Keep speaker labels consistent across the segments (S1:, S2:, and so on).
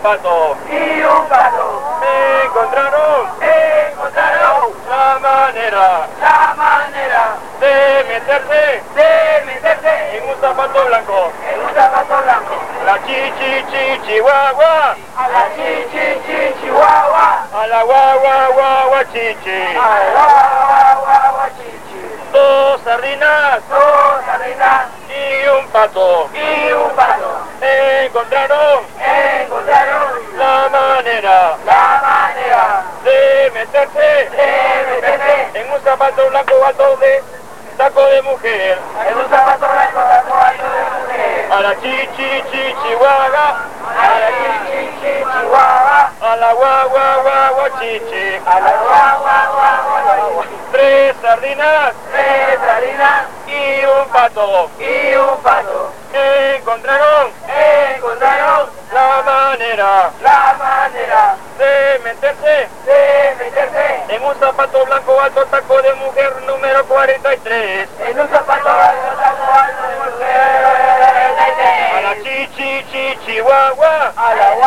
S1: pato encontraron la manera de meterse en un zapato blanco. La chihuahua,
S2: A la chihuahua,
S1: a la guagua chichi. Dos sardinas y un pato encontraron la manera de meterse en un zapato blanco alto de taco de mujer. A la chihuahua, a la guagua chichi. Tres sardinas y un pato encontraron la manera de meterse en un zapato blanco alto taco de mujer número 43.
S2: En un zapato alto de mujer.
S1: A la chihuahua,
S2: A la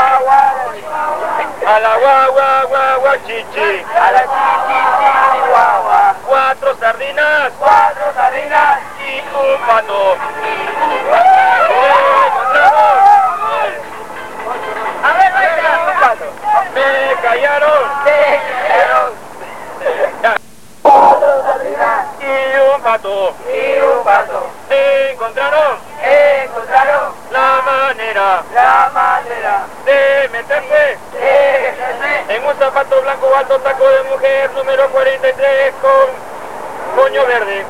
S1: a la guagua chichi.
S2: chihuahua.
S1: Cuatro sardinas
S2: Cuatro sardinas
S1: y un pato.
S2: A ver, un pato.
S1: Me callaron
S2: Cuatro sardinas
S1: y un pato.
S2: y un pato.
S1: Encontraron
S2: Encontraron
S1: la manera
S2: la manera
S1: de meterse
S2: de meterse
S1: en un zapato blanco alto taco de mujer número 43 con moño verde.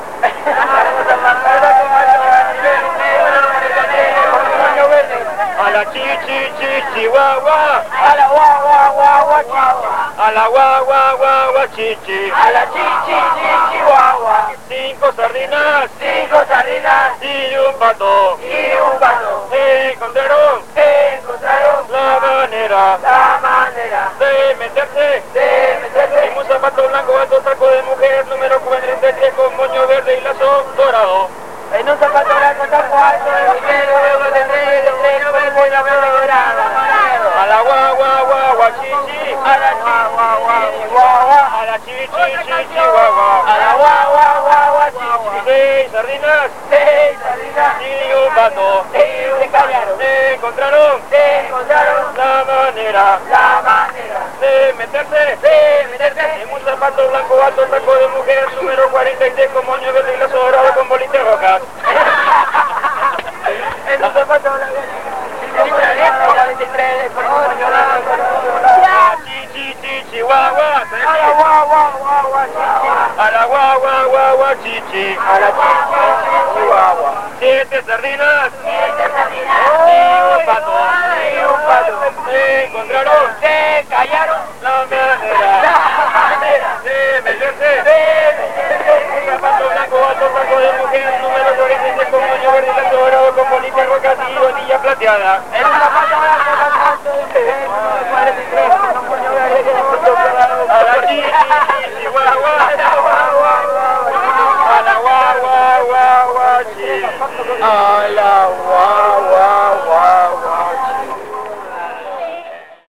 S1: A la chihuahua,
S2: a la guagua
S1: a la guagua chichi.
S2: a la chihuahua.
S1: Cinco sardinas
S2: Cinco sardinas
S1: y un pato.
S2: y un pato.
S1: Encontraron
S2: Encontraron
S1: la manera
S2: la manera
S1: de meterse
S2: de meterse
S1: en un zapato blanco alto taco de mujer número 43 con moño verde y lazo dorado.
S2: en un zapato blanco taco alto de mujer, luego tendré el freno del moño verde dorado.
S1: A la guagua chichi.
S2: A la chihuahua.
S1: A la chihuahua.
S2: A la guagua chichi.
S1: Seis sardinas
S2: Seis sardinas
S1: y un pato.
S2: y un caviaro.
S1: Encontraron
S2: Encontraron
S1: la manera
S2: la manera
S1: de meterse
S2: de meterse
S1: en un zapato blanco alto taco de mujer número 46 con moño verde y lazo dorado con bolitas rojas.
S2: en un zapato blanco. La 23 con un moño blanco.
S1: Chihuahua.
S2: A la guagua chichi.
S1: A la guagua chichi.
S2: A la chihuahua.
S1: Siete sardinas
S2: Siete sardinas
S1: y un pato.
S2: y un pato.
S1: Encontraron
S2: Se callaron
S1: la manera
S2: la manera
S1: de meterse
S2: de meterse
S1: un zapato blanco alto taco de mujer número 46 con moño verde y lazo dorado con bolitas rojas y rodilla plateada.
S2: en un zapato blanco taco alto de mujer, 43 con un moño verde que
S1: A la chihuahua, a la guagua chichi.
S2: a la